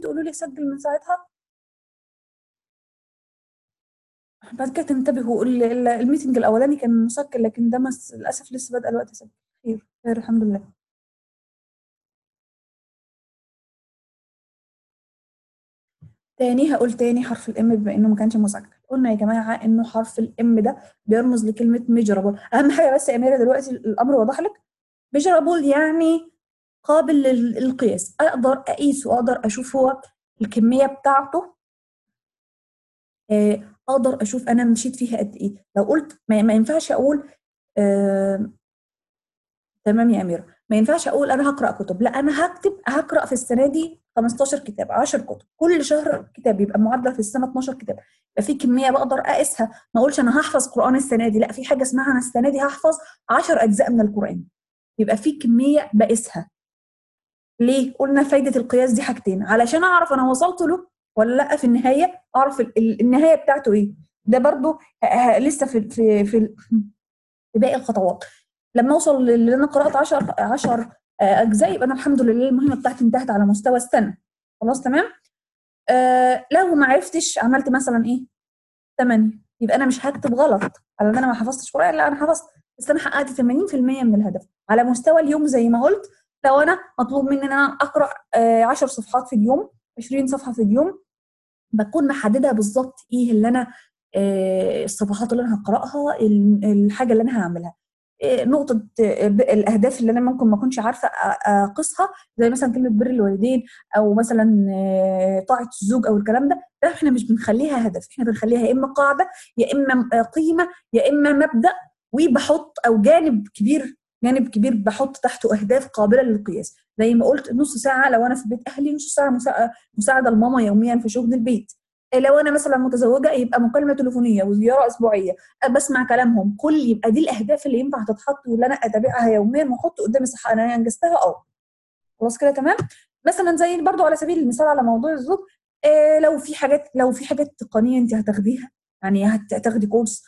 تقولوا لي سجل من ساعتها. بعد كده تنتبهوا الميتنج الاولاني كان مسجل، لكن ده للاسف لسه بادئه الوقت اسجل. خير خير الحمد لله. تاني هقول تاني حرف الام بما انه ما كانش مسجل. قلنا يا جماعه انه حرف الام ده بيرمز لكلمه ميجرابل. اهم حاجه بس يا اميره دلوقتي الامر واضح لك. ميجرابل يعني قابل للقياس، اقدر اقيسه، اقدر اشوف هو الكميه بتاعته. اقدر اشوف انا مشيت فيها قد ايه. لو قلت ما ينفعش اقول آه تمام يا اميره، ما ينفعش اقول انا هقرا كتب. لا، انا هقرا في السنه دي 15 كتاب، 10 كتب، كل شهر كتاب، يبقى معدل في السنه 12 كتاب. يبقى في كميه بقدر اقيسها. ما اقولش انا هحفظ قران السنه دي، لا، في حاجه اسمها انا السنه دي هحفظ 10 اجزاء من القران. يبقى في كميه بقيسها. ليه قلنا فايده القياس دي؟ حاجتين، علشان اعرف انا وصلت له ولا لا في النهايه، اعرف النهايه بتاعته ايه. ده برضو لسه في باقي الخطوات. لما اوصل للي انا قرات 10 اجزاء، يبقى انا الحمد لله المهمه بتاعتي انتهت على مستوى السنه. خلاص تمام. لو ما عرفتش عملت مثلا ايه 8، يبقى انا مش هكتب غلط على ان انا ما حفظتش قران، لا انا حفظت، بس انا حققت 80% من الهدف على مستوى اليوم. زي ما قلت، لو انا مطلوب مني ان انا اقرا 10 صفحات في اليوم، 20 صفحه في اليوم، بكون محدده بالظبط ايه اللي انا الصفحات اللي انا هقراها، الحاجه اللي انا هعملها. نقطه الاهداف اللي انا ممكن ما اكونش عارفه اقيسها، زي مثلا كلمه بر الوالدين، او مثلا طاعه الزوج، او الكلام ده احنا مش بنخليها هدف، احنا بنخليها يا اما قاعده، يا اما قيمه، يا اما مبدا. وبحط او جانب كبير بحط تحته اهداف قابله للقياس. زي ما قلت، نص ساعه لو انا في بيت اهلي، نص ساعه مساعده لماما يوميا في شغل البيت. لو انا مثلا متزوجه، يبقى مكالمه تليفونيه وزياره اسبوعيه، بسمع كلامهم، يبقى دي الاهداف اللي ينفع تتحط واللي انا اتابعها يوميا واحط قدامي صح انا انجزتها. خلاص كده تمام. مثلا زي برضو على سبيل المثال على موضوع الزوج، لو في حاجات تقنيه انت هتاخديها، يعني هتاخدي كورس،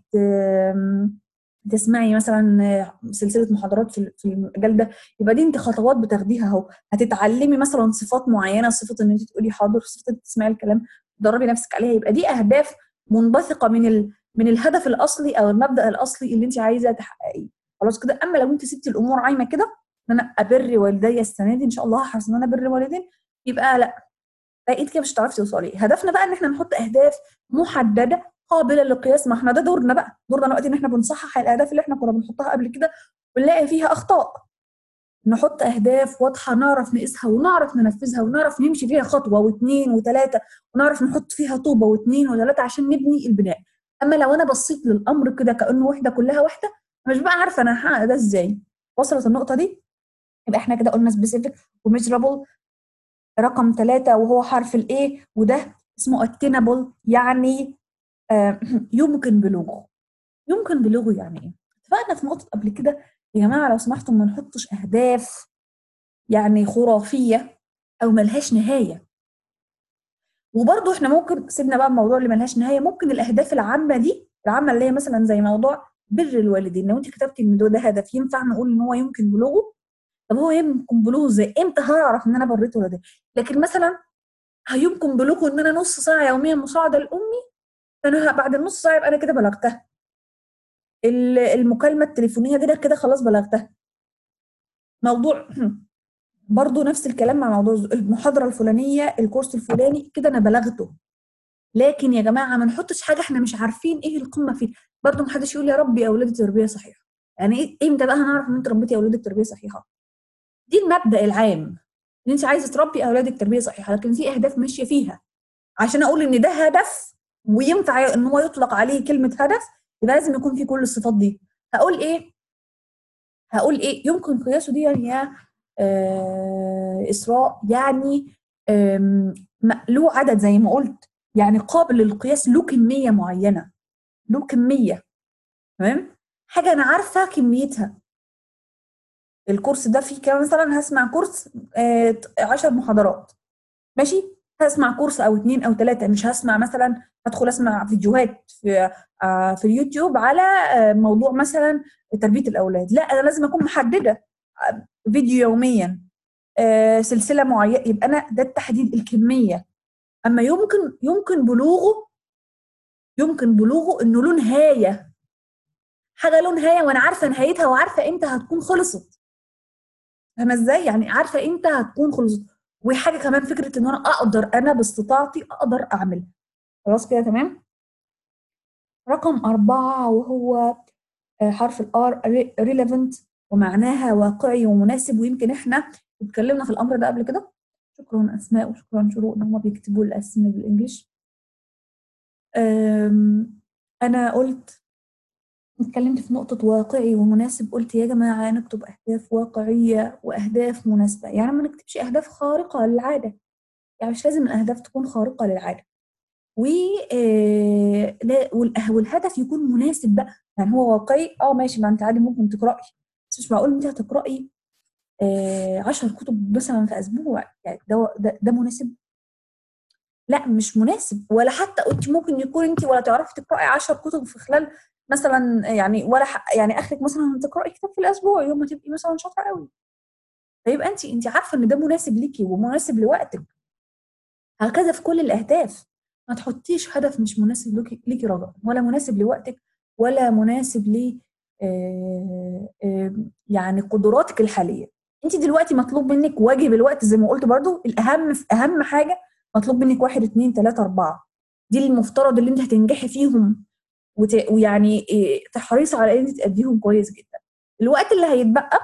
تسمعي مثلا سلسله محاضرات في المجال ده، يبقى دي انت خطوات بتاخديها اهو. هتتعلمي مثلا صفات معينه، صفه ان انت تقولي حاضر، صفه انت تسمعي الكلام، تدربي نفسك عليها. يبقى دي اهداف منبثقه من الهدف الاصلي او المبدا الاصلي اللي انت عايزه تحققيه. خلاص كده. اما لو انت سبتي الامور عايمه كده، ان انا ابر والدي السنه دي ان شاء الله هحرص ان انا ابر والدين، يبقى لا، اكيد كده مش هتعرفي توصلي. هدفنا بقى ان احنا نحط اهداف محدده قابله للقياس. ما احنا ده دورنا بقى، دورنا دلوقتي ان احنا بنصحح الاهداف اللي احنا كنا بنحطها قبل كده ونلاقي فيها اخطاء. نحط اهداف واضحه نعرف نقيسها ونعرف ننفذها ونعرف نمشي فيها خطوه واثنين وثلاثه، ونعرف نحط فيها طوبه واثنين وثلاثه عشان نبني البناء. اما لو انا بصيت للامر كده كانه وحده كلها واحده، مش بقى عارفه انا هحقق ده ازاي. وصلت النقطه دي؟ يبقى احنا كده قلنا سبيسيفيك وميجرابل. رقم 3 وهو حرف الايه، وده اسمه attainable، يعني آه يمكن بلوغه. يمكن بلوغه يعني ايه؟ اتفقنا في نقطة قبل كده يا جماعة، لو سمحتم ما نحطش أهداف يعني خرافية أو ملهاش نهاية. وبرضه احنا ممكن سيبنا بقى الموضوع اللي ملهاش نهاية، ممكن الأهداف العامة دي، العامة اللي هي مثلا زي موضوع بر الوالدين، لو انت كتبتي ان ده هدف ينفع نقول ان هو يمكن بلوغه. طب هو يمكن بلوغه ازاي؟ امتى هعرف ان انا بريت ولدي؟ لكن مثلا هيمكن بلوغه ان انا نص ساعه يوميا مساعده لامي، انا بعد النص ساعه يبقى انا كده بلغتها. المكالمه التليفونيه دي كده خلاص بلغتها. موضوع برضو نفس الكلام مع موضوع المحاضره الفلانيه، الكورس الفلاني، كده انا بلغته. لكن يا جماعه ما نحطش حاجه احنا مش عارفين ايه القمه فيه. برضو ما حدش يقول يا ربي اولادي تربيه صحيحه. يعني ايه امتى بقى هنعرف ان انت ربيتي اولادك تربيه صحيحه؟ دي المبدا العام ان انت عايزه تربي اولادك تربيه صحيحه، لكن في اهداف ماشيه فيها. عشان اقول ان ده هدف وينفع ان هو يطلق عليه كلمه هدف، يبقى لازم يكون في كل الصفات دي. هقول ايه يمكن قياسه دي يعني يا اسراء؟ يعني له عدد زي ما قلت، يعني قابل للقياس، له كميه معينه، له كميه. تمام. حاجه انا عارفه كميتها. الكورس ده فيه كام؟ مثلا هسمع كورس 10 محاضرات، ماشي. هسمع كورس او اتنين او تلاتة، مش هسمع مثلا هدخل اسمع فيديوهات في اليوتيوب على موضوع مثلا تربية الاولاد. لا، انا لازم اكون محددة فيديو يوميا، سلسله معينه، يبقى انا ده التحديد الكميه. اما يمكن بلوغه انه له نهايه، حاجه له نهايه وانا عارفه نهايتها وعارفه امتى هتكون خلصت. فاهمه ازاي؟ يعني عارفه امتى هتكون خلصت. وحاجه كمان، فكره ان انا باستطاعتي اقدر اعمل. خلاص كده تمام. رقم 4 وهو حرف الار، relevant، ومعناها واقعي ومناسب. ويمكن احنا اتكلمنا في الامر ده قبل كده. شكرا اسماء وشكرا شروق ان هم بيكتبوا الاسم بالانجلش. انا اتكلمت في نقطة واقعي ومناسب، قلت يا جماعة نكتب أهداف واقعية وأهداف مناسبة. يعني ما نكتبش أهداف خارقة للعادة، يعني مش لازم الأهداف تكون خارقة للعادة. و والهدف يكون مناسب بقى. يعني هو واقعي، ماشي، ما انت عادي ممكن تقرأي، بس مش معقول انت هتقرأي 10 كتب مثلا في أسبوع. يعني ده مناسب؟ لا مش مناسب. ولا حتى انت ممكن يكون انت ولا تعرفي تقراي 10 كتب في خلال مثلا، يعني ولا يعني اخرك مثلا تقراي كتاب في الاسبوع يوم ما تبقي مثلا شاطره قوي. فيبقى انت عارفه ان ده مناسب ليكي ومناسب لوقتك. هكذا في كل الاهداف. ما تحطيش هدف مش مناسب ليكي رجاء، ولا مناسب لوقتك، ولا مناسب ل يعني قدراتك الحاليه. انت دلوقتي مطلوب منك واجب الوقت زي ما قلت برضو، الاهم في اهم حاجه مطلوب منك 1 2 3 4. دي المفترض اللي انت هتنجحي فيهم، ويعني تحرصي على ان انت تأديهم كويس جدا. الوقت اللي هيتبقى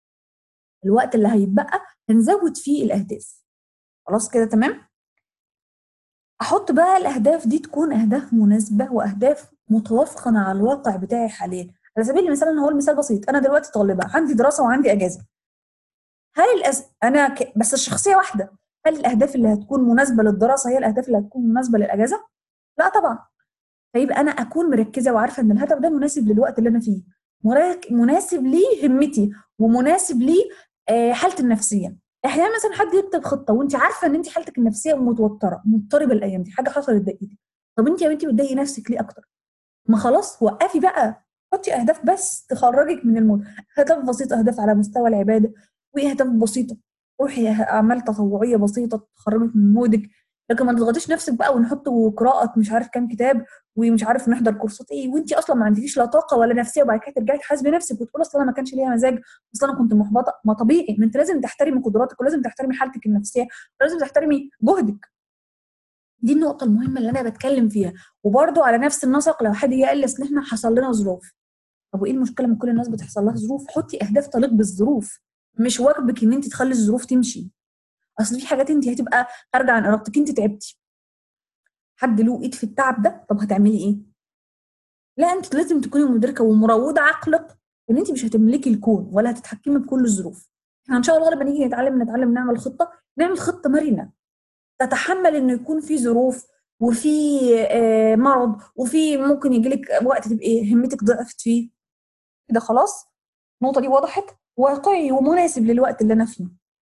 هنزود فيه الاهداف. خلاص كده تمام. احط بقى الاهداف دي تكون اهداف مناسبه واهداف متوافقه مع الواقع بتاعي حاليا. على سبيل المثال، انا هقول مثال بسيط، انا دلوقتي طالبه، عندي دراسه وعندي اجازه. هل انا بس الشخصيه واحده. هل الاهداف اللي هتكون مناسبه للدراسه هي الاهداف اللي هتكون مناسبه للاجازه؟ لا طبعا. فيبقى انا اكون مركزه وعارفه ان الهدف ده مناسب للوقت اللي انا فيه، مناسب لي همتي، ومناسب لي حالتي النفسيه. احيانا مثلا حد يكتب خطه وانت عارفه ان انت حالتك النفسيه متوتره مضطربه الايام دي، حاجه حصلت ضايقتك. طب انت يا بنتي بتضايقي نفسك ليه اكتر؟ ما خلاص وقفي بقى، حطي اهداف بس تخرجك من المود. اهداف بسيطه، اهداف على مستوى العباده، واهداف بسيطه. روحي اعمال تطوعيه بسيطه تخرجك من مودك. لكن ما تضغطيش نفسك بقى ونحط قراءه مش عارف كام كتاب ومش عارف نحضر كورسات ايه وانت اصلا ما عندكيش لا طاقه ولا نفسيه، وبعد كده ترجعي تحاسبي نفسك وتقولي اصل انا ما كانش ليا مزاج، اصل انا كنت محبطه. ما طبيعي، ما انت لازم تحترمي قدراتك ولازم تحترمي حالتك النفسيه ولازم تحترمي جهدك. دي النقطة المهمة اللي أنا بتكلم فيها. وبرضو على نفس النسق، لو حد جه قال لي أصل إحنا حصل لنا ظروف، طب وإيه المشكلة؟ ما كل الناس بتحصل لها ظروف. حطي أهداف تليق بالظروف، مش واجبك إن أنت تخلي الظروف تمشي. أصل في حاجات أنت هتبقى خارجة عن إرادتك، أنت تعبتي، حد له إيد في التعب ده، طب هتعملي إيه؟ لا أنت لازم تكوني مدركة ومروضة عقلك إن أنت مش هتملكي الكون ولا هتتحكمي بكل الظروف. إحنا إن شاء الله لما نيجي نتعلم نعمل خطة، نعمل خطة مرنة تتحمل انه يكون في ظروف وفي مرض، وفي ممكن يجي لك وقت تبقي همتك ضعفت فيه. كده خلاص النقطة دي وضحت، واقعي ومناسب للوقت اللي انا فيه.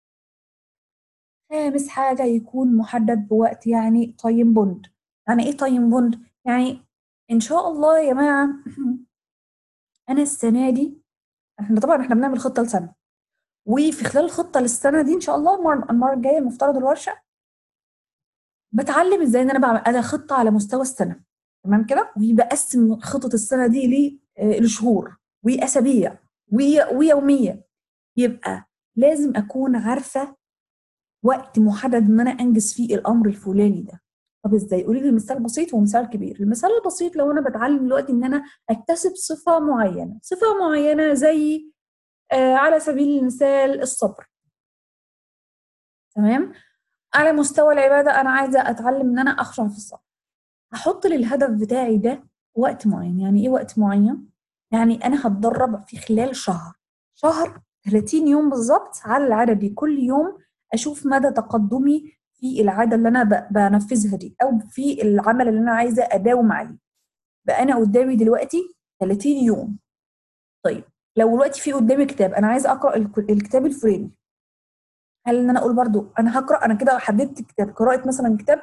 خامس حاجة يكون محدد بوقت، يعني تايم بوند. يعني ايه تايم بوند؟ يعني ان شاء الله يا جماعة انا السنة دي، احنا بنعمل خطة لسنة، وفي خلال الخطة للسنة دي ان شاء الله المرة الجاية المفترض الورشة بتعلم ازاي ان انا بعمل انا خطه على مستوى السنه. تمام كده. وبقسم خطط السنه دي لشهور واسابيع ويوميه. يبقى لازم اكون عارفه وقت محدد ان انا انجز فيه الامر الفلاني ده. طب ازاي؟ قولي لي مثال بسيط ومثال كبير. المثال البسيط، لو انا بتعلم دلوقتي ان انا اكتسب صفه معينه زي على سبيل المثال الصبر. تمام. على مستوى العباده انا عايزه اتعلم ان انا اخشع في الصلاه. هحط للهدف بتاعي ده وقت معين. يعني ايه وقت معين؟ يعني انا هتدرب في خلال شهر 30 يوم بالظبط على العادة دي. كل يوم اشوف مدى تقدمي في العادة اللي انا بنفذها دي، او في العمل اللي انا عايزة اداوم عليه. بقى انا قدامي دلوقتي 30 يوم. طيب لو دلوقتي في قدامي كتاب انا عايزة اقرا الكتاب الفلاني، هل ان انا اقول برضو انا هقرا، انا كده حددت كتاب قراءة مثلا كتاب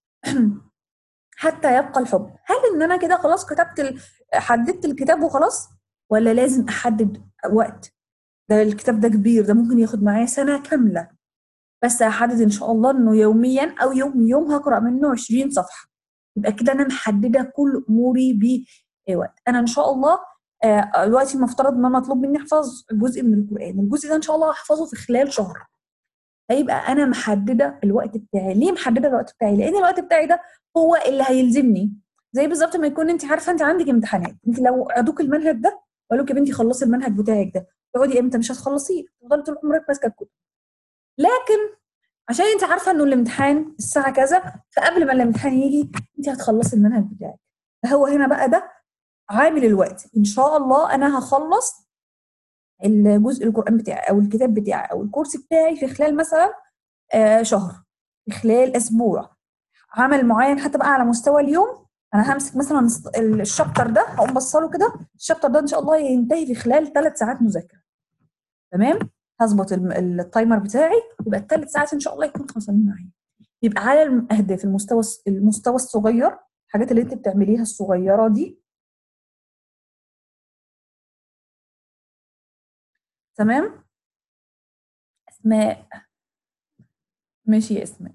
حتى يبقى الحب؟ هل ان انا كده خلاص حددت الكتاب وخلاص، ولا لازم احدد وقت؟ ده الكتاب ده كبير، ده ممكن ياخد معايا سنة كاملة. بس هحدد ان شاء الله انه يوميا او يوم هقرا منه 20 صفحه. يبقى كده انا محدده كل اموري بوقت. انا ان شاء الله دلوقتي المفترض ان انا مطلوب مني احفظ جزء من القران، الجزء ده ان شاء الله هحفظه في خلال شهر. هيبقى انا محدده الوقت بتاعي. ليه محدده الوقت بتاعي؟ لان الوقت بتاعي ده هو اللي هيلزمني. زي بالظبط ما يكون انت عارفه انت عندك امتحانات، انت لو عدوك المنهج ده وقالوا لك يا بنتي خلصي المنهج بتاعك ده، تقعدي امتى؟ مش هتخلصيه، تفضلي طول عمرك ماسكه الكتب. لكن عشان انت عارفه انه الامتحان الساعه كذا، فقبل ما الامتحان يجي انت هتخلصي المنهج بتاعك. فهو هنا بقى ده عامل الوقت. ان شاء الله انا هخلص الجزء القرآن بتاعي او الكتاب بتاعي او الكورس بتاعي في خلال مثلا شهر، في خلال اسبوع. عمل معين حتى بقى على مستوى اليوم، انا همسك مثلا الشابتر ده هقوم بصله كده، الشابتر ده ان شاء الله ينتهي في خلال 3 ساعات مذاكره. تمام. هظبط التايمر بتاعي، يبقى ال3 ساعات ان شاء الله يكونوا خلصانين معايا. يبقى على الاهداف المستوى الصغير، الحاجات اللي انت بتعمليها الصغيره دي. تمام. اسماء، ماشي يا اسماء.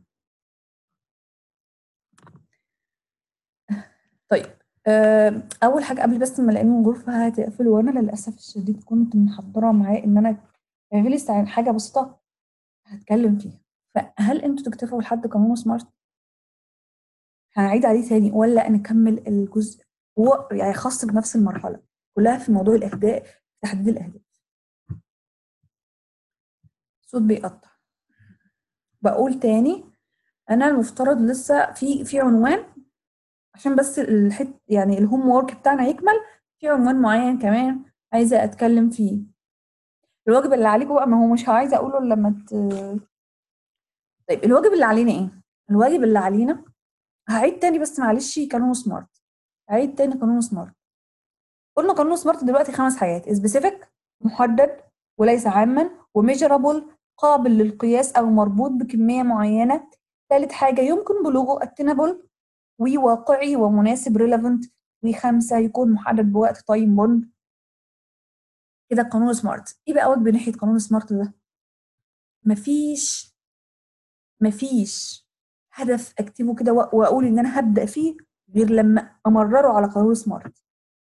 طيب اول حاجه قبل بس ما الاقي الغرفه هتقفل، وانا للاسف الشديد كنت محضره معاه ان انا في لسه حاجه بسيطه هتكلم فيها. فهل انتوا تكتفوا لحد قانون سمارت؟ هنعيد عليه تاني ولا نكمل الجزء هو يعني خاص بنفس المرحله كلها في موضوع الاهداف، تحديد الاهداف؟ صوت بيقطع. بقول تاني، انا المفترض لسه في عنوان عشان بس يعني الهوم وورك بتاعنا يكمل. في عنوان معين كمان عايزه اتكلم فيه. الواجب اللي عليكم بقى، ما هو مش عايزه اقوله إلا لما طيب الواجب اللي علينا ايه؟ الواجب اللي علينا، هعيد تاني بس معلش قانون سمارت. هعيد تاني قانون سمارت. قلنا قانون سمارت دلوقتي 5 حاجات: سبيسيفيك محدد وليس عاما، وميجرابل قابل للقياس او مربوط بكميه معينه. ثالث حاجه يمكن بلوغه اتينابل وواقعي ومناسب ريليفنت. و5 يكون محدد بوقت تايم بوند. كده قانون سمارت. ايه بقى واجب ناحيه قانون سمارت ده؟ مفيش هدف اكتبه كده واقول ان انا هبدا فيه غير لما امرره على قانون سمارت.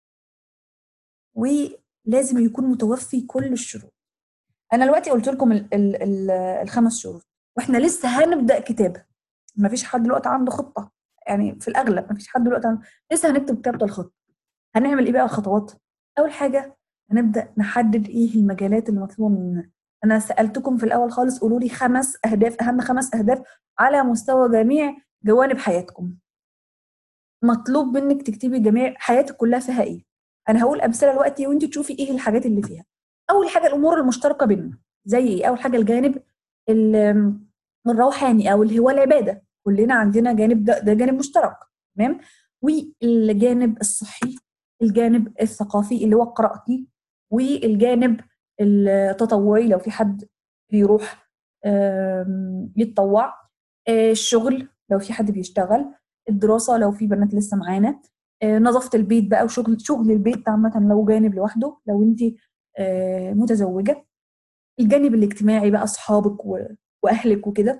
ولازم يكون متوفي كل الشروط. انا دلوقتي قلت لكم ال5 شروط، واحنا لسه هنبدا كتابه. مفيش حد دلوقتي عنده خطه، يعني في الاغلب مفيش حد دلوقتي لسه هنكتب كتابه الخطه. هنعمل ايه بقى الخطوات؟ اول حاجه هنبدا نحدد ايه المجالات اللي مطلوبه مننا. انا سالتكم في الاول خالص قولوا لي 5 اهداف، اهم 5 اهداف على مستوى جميع جوانب حياتكم. مطلوب منك تكتبي جميع حياتك كلها فيها ايه. انا هقول امثله دلوقتي وانت تشوفي ايه الحاجات اللي فيها. اول حاجه الامور المشتركه بيننا، زي ايه؟ اول حاجه الجانب الروحاني او اللي هو العباده. كلنا عندنا جانب، ده جانب مشترك. تمام. والجانب الصحي، الجانب الثقافي اللي هو قراءتي، والجانب التطوعي لو في حد بيروح يتطوع، الشغل لو في حد بيشتغل، الدراسة لو في بنات لسه معانا، نظافة البيت بقى وشغل البيت عامة لو جانب لوحده، لو انت متزوجة. الجانب الاجتماعي بقى أصحابك وأهلك وكده،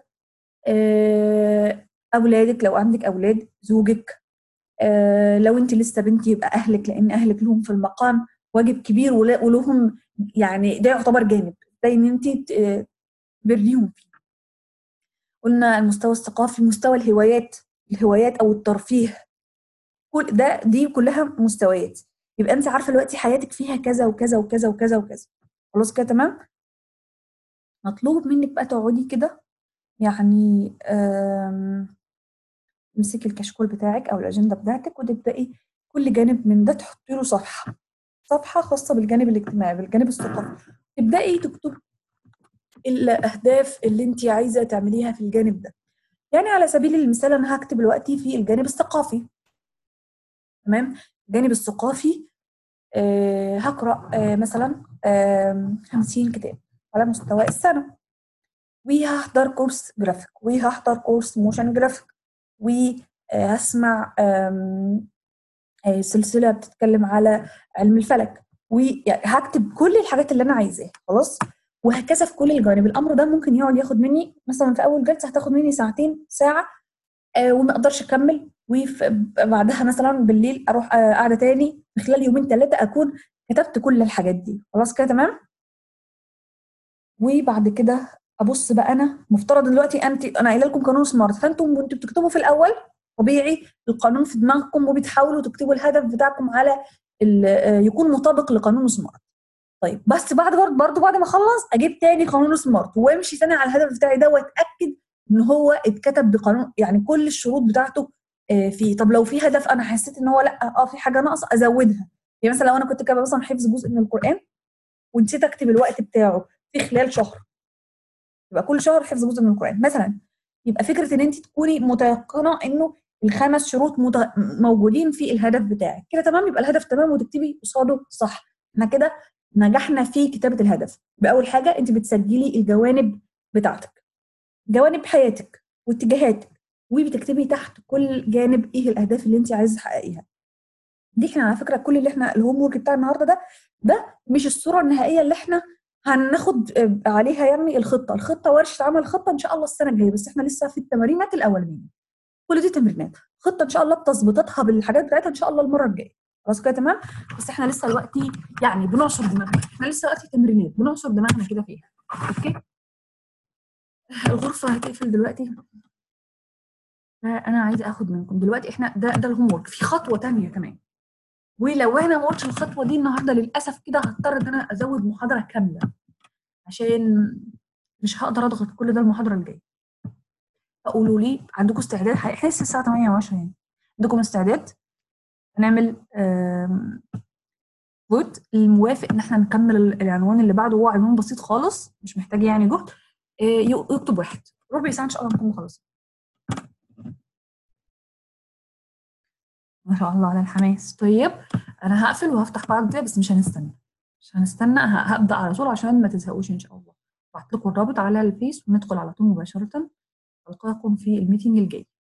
أولادك لو عندك أولاد، زوجك، لو انت لسه بنت يبقى أهلك، لأن أهلك لهم في المقام واجب كبير ولهم يعني ده يعتبر جانب زي ان انت تبريهم فيه. قلنا المستوى الثقافي، مستوى الهوايات او الترفيه، كل ده دي كلها مستويات. يبقى انت عارفه دلوقتي حياتك فيها كذا وكذا وكذا وكذا وكذا. خلاص كده تمام. مطلوب منك بقى تقعدي كده، يعني تمسكي الكشكول بتاعك او الاجنده بتاعتك وتبداي كل جانب من ده تحطي له صفحه خاصه بالجانب الاجتماعي، بالجانب الثقافي. تبداي تكتبي الاهداف اللي انت عايزه تعمليها في الجانب ده. يعني على سبيل المثال انا هكتب دلوقتي في الجانب الثقافي. تمام. الجانب الثقافي هقرا مثلا 50 كتاب على مستوى السنه، وهحضر كورس جرافيك، وهحضر كورس موشن جرافيك، وهسمع سلسله بتتكلم على علم الفلك، وهكتب كل الحاجات اللي انا عايزاها. خلاص. وهكذا في كل الجوانب. الامر ده ممكن يقعد ياخد مني مثلا في اول جلسه هتاخد مني ساعتين ساعه، وما اقدرش اكمل، وبعدها مثلا بالليل اروح قاعده تاني، في خلال يومين ثلاثه اكون كتبت كل الحاجات دي. خلاص كده تمام. وبعد كده ابص بقى، انا مفترض دلوقتي انا قايله لكم قانون سمارت، فانتم وانتوا بتكتبوا في الاول طبيعي القانون في دماغكم، وبتحاولوا تكتبوا الهدف بتاعكم على يكون مطابق لقانون سمارت. طيب بس برضه بعد ما اخلص اجيب تاني قانون سمارت وامشي تاني على الهدف بتاعي ده، واتاكد ان هو اتكتب بقانون، يعني كل الشروط بتاعته فيه. طب لو في هدف انا حسيت ان هو لا في حاجه ناقصه ازودها. يعني مثلا لو انا كنت كاتبه مثلا حفظ جزء من القران ونسيت اكتب الوقت بتاعه في خلال شهر، يبقى كل شهر حفظ جزء من القران مثلا. يبقى فكره ان انت تكوني متيقنه انه الخمس شروط موجودين في الهدف بتاعك كده تمام، يبقى الهدف تمام وتكتبي قصاده صح. احنا كده نجحنا في كتابه الهدف. باول حاجه انت بتسجلي الجوانب بتاعتك، جوانب حياتك واتجاهاتك، وبتكتبي تحت كل جانب ايه الاهداف اللي انت عايزه تحققيها. دي احنا على فكره كل اللي احنا الهوم ورك بتاع النهارده ده مش الصوره النهائيه اللي احنا هناخد عليها يعني الخطه ورشه عمل خطه ان شاء الله السنه الجايه، بس احنا لسه في التمارينات الاولانيه. كل دي تمرينات، خطه ان شاء الله بتظبيطاتها بالحاجات بتاعتها ان شاء الله المره الجايه. خلاص كده تمام. بس احنا لسه دلوقتي يعني بنعصر دماغنا، احنا لسه دلوقتي تمرينات بنعصر دماغنا كده فيها. اوكي. الغرفه هتقفل دلوقتي. انا عايزه اخد منكم دلوقتي، احنا ده الهوم ورك، في خطوه ثانيه كمان. ولو انا ما قلتش الخطوه دي النهارده للاسف كده هضطر ان انا ازود محاضره كامله، عشان مش هقدر اضغط كل ده المحاضره الجايه. فقولوا لي عندكم استعداد؟ احنا لسه الساعه 8:10 يعني، عندكم استعداد نعمل فوت الموافق ان احنا نكمل العنوان اللي بعده؟ هو عنوان بسيط خالص مش محتاج يعني جهد. يكتب واحد، ربع ساعه ان شاء الله نكون خلاص. ما شاء الله على الحماس. طيب انا هقفل وهفتح بعد كده، بس مش هنستنى هبدأ على طول عشان ما تزهقوش ان شاء الله. بعت لكم الرابط على الفيس وندخل على طول مباشرة. ألقاكم في الميتنج الجاي.